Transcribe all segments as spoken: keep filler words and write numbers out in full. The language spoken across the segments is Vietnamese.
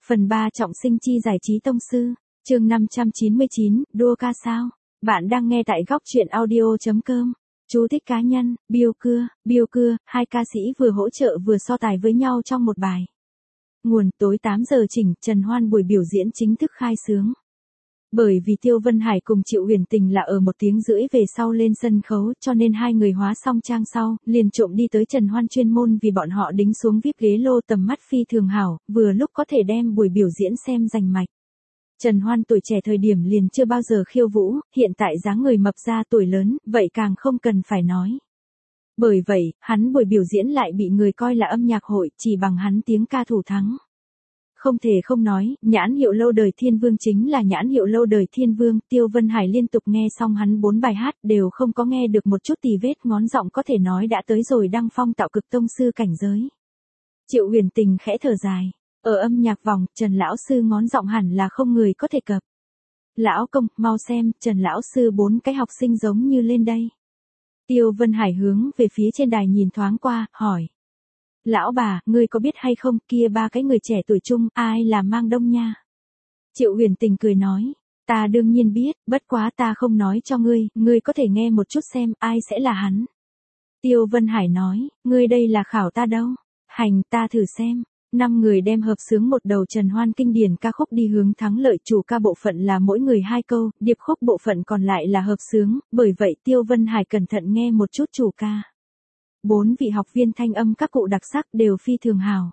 Phần ba trọng sinh chi giải trí tông sư, chương năm trăm chín mươi chín, đua ca sao? Bạn đang nghe tại góc truyện audio.com. Chú thích cá nhân, Bill Cưa, Bill Cưa, hai ca sĩ vừa hỗ trợ vừa so tài với nhau trong một bài. Nguồn tối tám giờ chỉnh, Trần Hoan buổi biểu diễn chính thức khai xướng. Bởi vì Tiêu Vân Hải cùng Triệu Huyền Tình là ở một tiếng rưỡi về sau lên sân khấu cho nên hai người hóa xong trang sau, liền trộm đi tới Trần Hoan chuyên môn vì bọn họ đính xuống víp ghế lô tầm mắt phi thường hảo, vừa lúc có thể đem buổi biểu diễn xem rành mạch. Trần Hoan tuổi trẻ thời điểm liền chưa bao giờ khiêu vũ, hiện tại dáng người mập ra tuổi lớn, vậy càng không cần phải nói. Bởi vậy, hắn buổi biểu diễn lại bị người coi là âm nhạc hội, chỉ bằng hắn tiếng ca thủ thắng. Không thể không nói, nhãn hiệu lâu đời Thiên Vương chính là nhãn hiệu lâu đời Thiên Vương, Tiêu Vân Hải liên tục nghe xong hắn bốn bài hát đều không có nghe được một chút tì vết, ngón giọng có thể nói đã tới rồi đăng phong tạo cực tông sư cảnh giới. Triệu Huyền Tình khẽ thở dài, ở âm nhạc vòng, Trần lão sư ngón giọng hẳn là không người có thể cập. Lão công, mau xem, Trần lão sư bốn cái học sinh giống như lên đây. Tiêu Vân Hải hướng về phía trên đài nhìn thoáng qua, hỏi. Lão bà, ngươi có biết hay không, kia ba cái người trẻ tuổi chung, ai là Mang Đông nha? Triệu Huyền Tình cười nói, ta đương nhiên biết, bất quá ta không nói cho ngươi, ngươi có thể nghe một chút xem, ai sẽ là hắn. Tiêu Vân Hải nói, ngươi đây là khảo ta đâu, hành ta thử xem. Năm người đem hợp xướng một đầu Trần Hoan kinh điển ca khúc đi hướng thắng lợi, chủ ca bộ phận là mỗi người hai câu, điệp khúc bộ phận còn lại là hợp xướng, bởi vậy Tiêu Vân Hải cẩn thận nghe một chút chủ ca. Bốn vị học viên thanh âm các cụ đặc sắc đều phi thường hào.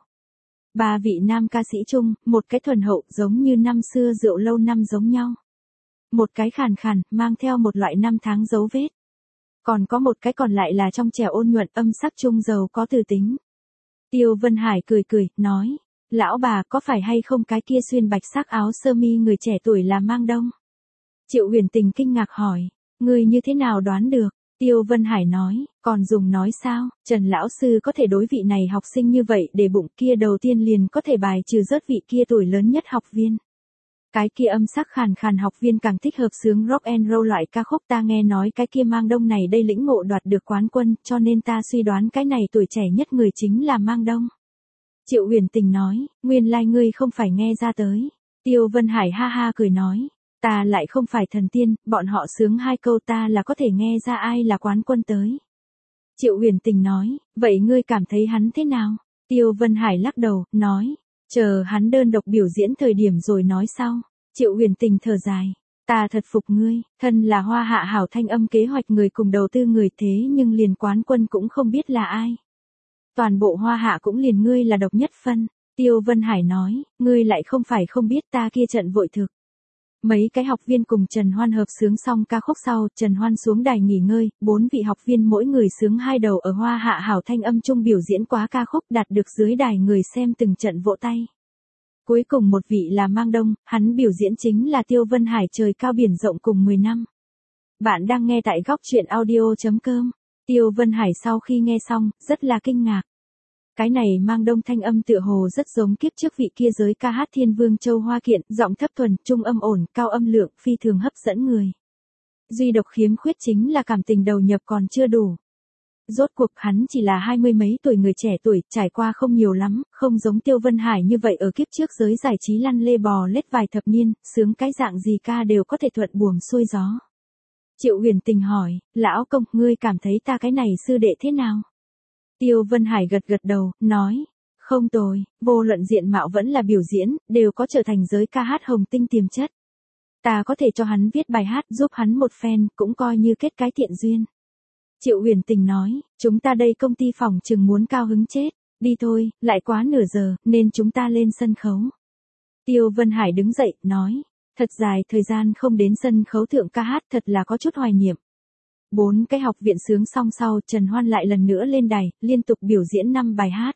Ba vị nam ca sĩ chung, một cái thuần hậu giống như năm xưa rượu lâu năm giống nhau. Một cái khàn khàn, mang theo một loại năm tháng dấu vết. Còn có một cái còn lại là trong trẻo ôn nhuận âm sắc trung giàu có từ tính. Tiêu Vân Hải cười cười, nói, lão bà có phải hay không cái kia xuyên bạch sắc áo sơ mi người trẻ tuổi là Mang Đông? Triệu Huyền Tình kinh ngạc hỏi, ngươi như thế nào đoán được? Tiêu Vân Hải nói, còn dùng nói sao, Trần lão sư có thể đối vị này học sinh như vậy để bụng kia đầu tiên liền có thể bài trừ rớt vị kia tuổi lớn nhất học viên. Cái kia âm sắc khàn khàn học viên càng thích hợp xướng rock and roll loại ca khúc, ta nghe nói cái kia Mang Đông này đây lĩnh ngộ đoạt được quán quân, cho nên ta suy đoán cái này tuổi trẻ nhất người chính là Mang Đông. Triệu Huyền Tình nói, nguyên lai like ngươi không phải nghe ra tới. Tiêu Vân Hải ha ha cười nói, ta lại không phải thần tiên, bọn họ sướng hai câu ta là có thể nghe ra ai là quán quân tới. Triệu Huyền Tình nói, vậy ngươi cảm thấy hắn thế nào? Tiêu Vân Hải lắc đầu, nói, chờ hắn đơn độc biểu diễn thời điểm rồi nói sau. Triệu Huyền Tình thở dài, ta thật phục ngươi, thân là Hoa Hạ hảo thanh âm kế hoạch người cùng đầu tư người thế nhưng liền quán quân cũng không biết là ai. Toàn bộ Hoa Hạ cũng liền ngươi là độc nhất phân. Tiêu Vân Hải nói, ngươi lại không phải không biết ta kia trận vội thực. Mấy cái học viên cùng Trần Hoan hợp xướng xong ca khúc sau, Trần Hoan xuống đài nghỉ ngơi, bốn vị học viên mỗi người xướng hai đầu ở Hoa Hạ hảo thanh âm chung biểu diễn quá ca khúc, đạt được dưới đài người xem từng trận vỗ tay. Cuối cùng một vị là Mang Đông, hắn biểu diễn chính là Tiêu Vân Hải trời cao biển rộng cùng mười năm. Bạn đang nghe tại góc truyện audio.com. Tiêu Vân Hải sau khi nghe xong, rất là kinh ngạc. Cái này Mang Đông thanh âm tựa hồ rất giống kiếp trước vị kia giới ca hát Thiên Vương Châu Hoa Kiện, giọng thấp thuần, trung âm ổn, cao âm lượng, phi thường hấp dẫn người. Duy độc khiếm khuyết chính là cảm tình đầu nhập còn chưa đủ. Rốt cuộc hắn chỉ là hai mươi mấy tuổi người trẻ tuổi, trải qua không nhiều lắm, không giống Tiêu Vân Hải như vậy ở kiếp trước giới giải trí lăn lê bò lết vài thập niên, sướng cái dạng gì ca đều có thể thuận buồm xuôi gió. Triệu Huyền Tình hỏi, lão công, ngươi cảm thấy ta cái này sư đệ thế nào? Tiêu Vân Hải gật gật đầu, nói, không tồi, vô luận diện mạo vẫn là biểu diễn, đều có trở thành giới ca hát hồng tinh tiềm chất. Ta có thể cho hắn viết bài hát giúp hắn một phen, cũng coi như kết cái thiện duyên. Triệu Huyền Tình nói, chúng ta đây công ty phòng chừng muốn cao hứng chết, đi thôi, lại quá nửa giờ, nên chúng ta lên sân khấu. Tiêu Vân Hải đứng dậy, nói, thật dài thời gian không đến sân khấu thượng ca hát thật là có chút hoài niệm. Bốn cái học viện sướng xong sau, Trần Hoan lại lần nữa lên đài, liên tục biểu diễn năm bài hát.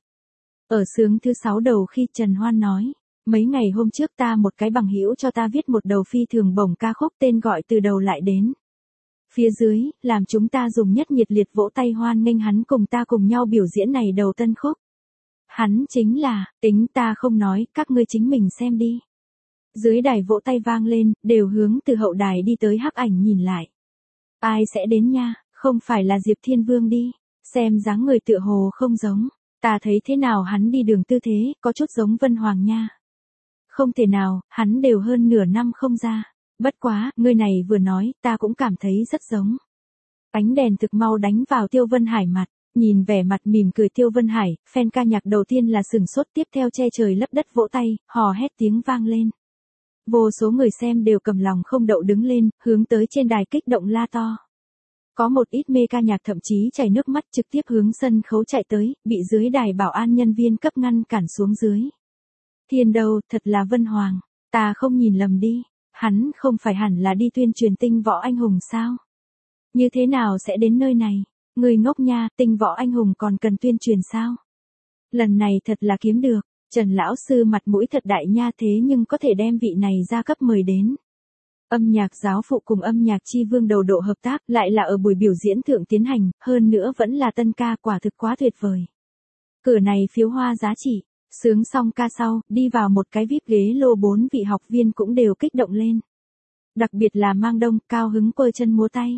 Ở sướng thứ sáu đầu khi Trần Hoan nói, mấy ngày hôm trước ta một cái bằng hữu cho ta viết một đầu phi thường bổng ca khúc tên gọi Từ Đầu Lại Đến. Phía dưới, làm chúng ta dùng nhất nhiệt liệt vỗ tay hoan nghênh hắn cùng ta cùng nhau biểu diễn này đầu tân khúc. Hắn chính là, tính ta không nói, các ngươi chính mình xem đi. Dưới đài vỗ tay vang lên, đều hướng từ hậu đài đi tới hắc ảnh nhìn lại. Ai sẽ đến nha, không phải là Diệp Thiên Vương đi, xem dáng người tựa hồ không giống, ta thấy thế nào hắn đi đường tư thế, có chút giống Vân Hoàng nha. Không thể nào, hắn đều hơn nửa năm không ra. Bất quá, người này vừa nói, ta cũng cảm thấy rất giống. Ánh đèn thực mau đánh vào Tiêu Vân Hải mặt, nhìn vẻ mặt mỉm cười Tiêu Vân Hải, fan ca nhạc đầu tiên là sừng sốt, tiếp theo che trời lấp đất vỗ tay, hò hét tiếng vang lên. Vô số người xem đều cầm lòng không đậu đứng lên, hướng tới trên đài kích động la to. Có một ít mê ca nhạc thậm chí chảy nước mắt trực tiếp hướng sân khấu chạy tới, bị dưới đài bảo an nhân viên cấp ngăn cản xuống dưới. Thiên đâu, thật là Vân Hoàng, ta không nhìn lầm đi, hắn không phải hẳn là đi tuyên truyền tinh võ anh hùng sao? Như thế nào sẽ đến nơi này? Người ngốc nha, tinh võ anh hùng còn cần tuyên truyền sao? Lần này thật là kiếm được, Trần lão sư mặt mũi thật đại nha, thế nhưng có thể đem vị này ra cấp mời đến. Âm nhạc giáo phụ cùng âm nhạc chi vương đầu độ hợp tác, lại là ở buổi biểu diễn thượng tiến hành, hơn nữa vẫn là tân ca, quả thực quá tuyệt vời. Cửa này phiếu hoa giá trị, sướng xong ca sau, đi vào một cái víp ghế lô, bốn vị học viên cũng đều kích động lên. Đặc biệt là Mang Đông, cao hứng quơ chân múa tay.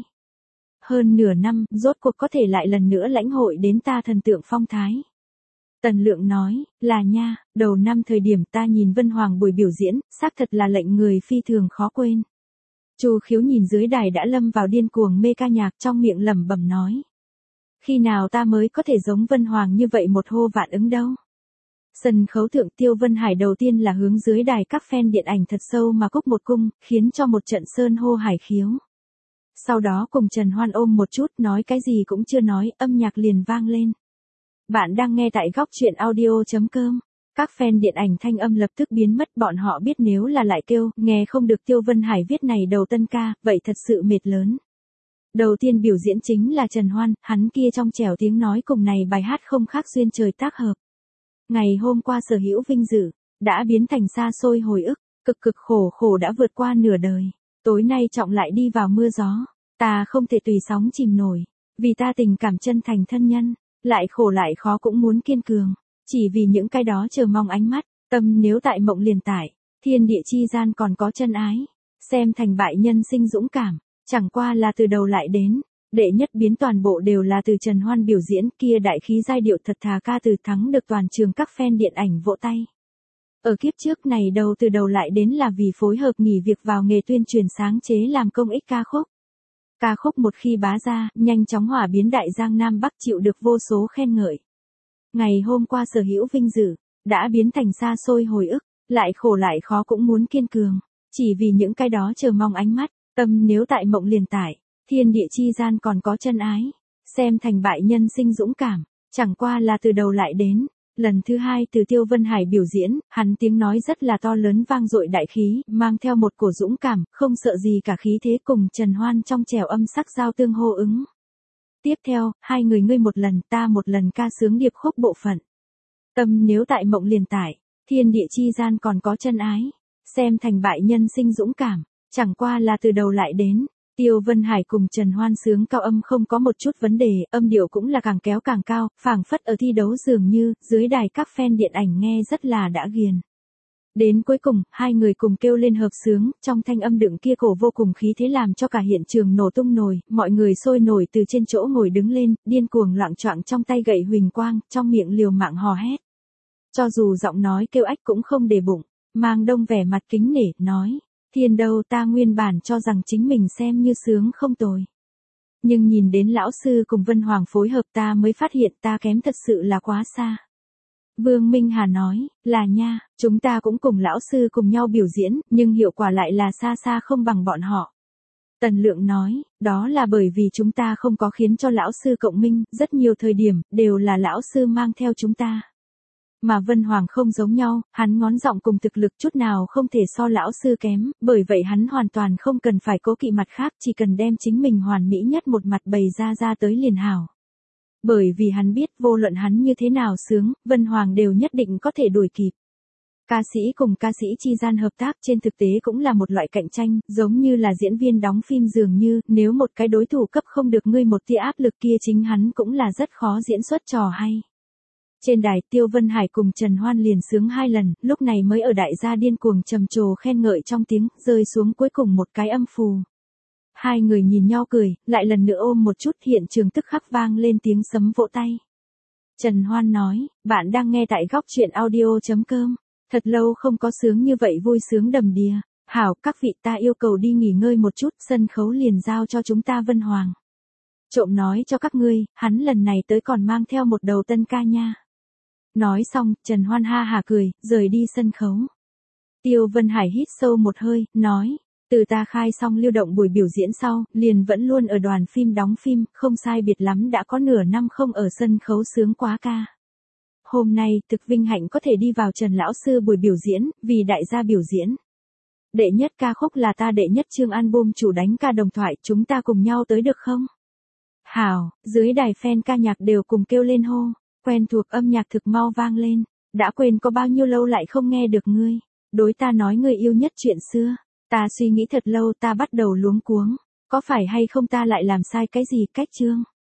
Hơn nửa năm, rốt cuộc có thể lại lần nữa lãnh hội đến ta thần tượng phong thái. Tần Lượng nói, là nha, đầu năm thời điểm ta nhìn Vân Hoàng buổi biểu diễn, xác thật là lệnh người phi thường khó quên. Chu Khiếu nhìn dưới đài đã lâm vào điên cuồng mê ca nhạc, trong miệng lẩm bẩm nói. Khi nào ta mới có thể giống Vân Hoàng như vậy một hô vạn ứng đâu. Sân khấu thượng Tiêu Vân Hải đầu tiên là hướng dưới đài các fan điện ảnh thật sâu mà cúc một cung, khiến cho một trận sơn hô hải khiếu. Sau đó cùng Trần Hoan ôm một chút, nói cái gì cũng chưa nói, âm nhạc liền vang lên. Bạn đang nghe tại góc truyện audio chấm com. Các fan điện ảnh thanh âm lập tức biến mất, bọn họ biết nếu là lại kêu, nghe không được Tiêu Vân Hải viết này đầu tân ca, vậy thật sự mệt lớn. Đầu tiên biểu diễn chính là Trần Hoan, hắn kia trong trẻo tiếng nói cùng này bài hát không khác duyên trời tác hợp. Ngày hôm qua sở hữu vinh dự, đã biến thành xa xôi hồi ức, cực cực khổ khổ đã vượt qua nửa đời. Tối nay trọng lại đi vào mưa gió, ta không thể tùy sóng chìm nổi, vì ta tình cảm chân thành thân nhân, lại khổ lại khó cũng muốn kiên cường, chỉ vì những cái đó chờ mong ánh mắt, tâm nếu tại mộng liền tải, thiên địa chi gian còn có chân ái, xem thành bại nhân sinh dũng cảm, chẳng qua là từ đầu lại đến, đệ nhất biến toàn bộ đều là từ Trần Hoan biểu diễn, kia đại khí giai điệu thật thà ca từ thắng được toàn trường các fan điện ảnh vỗ tay. Ở kiếp trước này đầu từ đầu lại đến là vì phối hợp nghỉ việc vào nghề tuyên truyền sáng chế làm công ích ca khúc. Ca khúc một khi bá ra, nhanh chóng hỏa biến đại giang Nam Bắc, chịu được vô số khen ngợi. Ngày hôm qua sở hữu vinh dự, đã biến thành xa xôi hồi ức, lại khổ lại khó cũng muốn kiên cường, chỉ vì những cái đó chờ mong ánh mắt, tâm nếu tại mộng liền tải, thiên địa chi gian còn có chân ái, xem thành bại nhân sinh dũng cảm, chẳng qua là từ đầu lại đến. Lần thứ hai từ Tiêu Vân Hải biểu diễn, hắn tiếng nói rất là to lớn vang dội đại khí, mang theo một cổ dũng cảm, không sợ gì cả khí thế cùng Trần Hoan trong trẻo âm sắc giao tương hô ứng. Tiếp theo, hai người ngươi một lần ta một lần ca sướng điệp khúc bộ phận. Tâm nếu tại mộng liền tải, thiên địa chi gian còn có chân ái, xem thành bại nhân sinh dũng cảm, chẳng qua là từ đầu lại đến. Tiêu Vân Hải cùng Trần Hoan sướng cao âm không có một chút vấn đề, âm điệu cũng là càng kéo càng cao, phảng phất ở thi đấu dường như, dưới đài các fan điện ảnh nghe rất là đã ghiền. Đến cuối cùng, hai người cùng kêu lên hợp sướng, trong thanh âm đựng kia cổ vô cùng khí thế làm cho cả hiện trường nổ tung nổi, mọi người sôi nổi từ trên chỗ ngồi đứng lên, điên cuồng loạng choạng trong tay gậy huỳnh quang, trong miệng liều mạng hò hét. Cho dù giọng nói kêu ách cũng không để bụng, Mang Đông vẻ mặt kính nể, nói. Thiên đâu, ta nguyên bản cho rằng chính mình xem như sướng không tồi. Nhưng nhìn đến lão sư cùng Vân Hoàng phối hợp ta mới phát hiện ta kém thật sự là quá xa. Vương Minh Hà nói, là nha, chúng ta cũng cùng lão sư cùng nhau biểu diễn, nhưng hiệu quả lại là xa xa không bằng bọn họ. Tần Lượng nói, đó là bởi vì chúng ta không có khiến cho lão sư cộng minh, rất nhiều thời điểm, đều là lão sư mang theo chúng ta. Mà Vân Hoàng không giống nhau, hắn ngón giọng cùng thực lực chút nào không thể so lão sư kém, bởi vậy hắn hoàn toàn không cần phải cố kỵ mặt khác, chỉ cần đem chính mình hoàn mỹ nhất một mặt bày ra ra tới liền hảo. Bởi vì hắn biết vô luận hắn như thế nào sướng, Vân Hoàng đều nhất định có thể đuổi kịp. Ca sĩ cùng ca sĩ chi gian hợp tác trên thực tế cũng là một loại cạnh tranh, giống như là diễn viên đóng phim dường như, nếu một cái đối thủ cấp không được ngươi một tia áp lực kia chính hắn cũng là rất khó diễn xuất trò hay. Trên đài Tiêu Vân Hải cùng Trần Hoan liền sướng hai lần, lúc này mới ở đại gia điên cuồng trầm trồ khen ngợi trong tiếng, rơi xuống cuối cùng một cái âm phù. Hai người nhìn nhau cười, lại lần nữa ôm một chút, hiện trường tức khắc vang lên tiếng sấm vỗ tay. Trần Hoan nói, bạn đang nghe tại góc truyện audio chấm com. Thật lâu không có sướng như vậy vui sướng đầm đìa. Hảo, các vị ta yêu cầu đi nghỉ ngơi một chút, sân khấu liền giao cho chúng ta Vân Hoàng. Trộm nói cho các ngươi, hắn lần này tới còn mang theo một đầu tân ca nha. Nói xong, Trần Hoan ha hả cười, rời đi sân khấu. Tiêu Vân Hải hít sâu một hơi, nói, từ ta khai xong lưu động buổi biểu diễn sau, liền vẫn luôn ở đoàn phim đóng phim, không sai biệt lắm đã có nửa năm không ở sân khấu sướng quá ca. Hôm nay, thực vinh hạnh có thể đi vào Trần Lão Sư buổi biểu diễn, vì đại gia biểu diễn. Đệ nhất ca khúc là ta đệ nhất chương album chủ đánh ca đồng thoại, chúng ta cùng nhau tới được không? Hảo, dưới đài fan ca nhạc đều cùng kêu lên hô, quen thuộc âm nhạc thực mau vang lên, đã quên có bao nhiêu lâu lại không nghe được ngươi, đối ta nói người yêu nhất chuyện xưa, ta suy nghĩ thật lâu ta bắt đầu luống cuống, có phải hay không ta lại làm sai cái gì cách chương?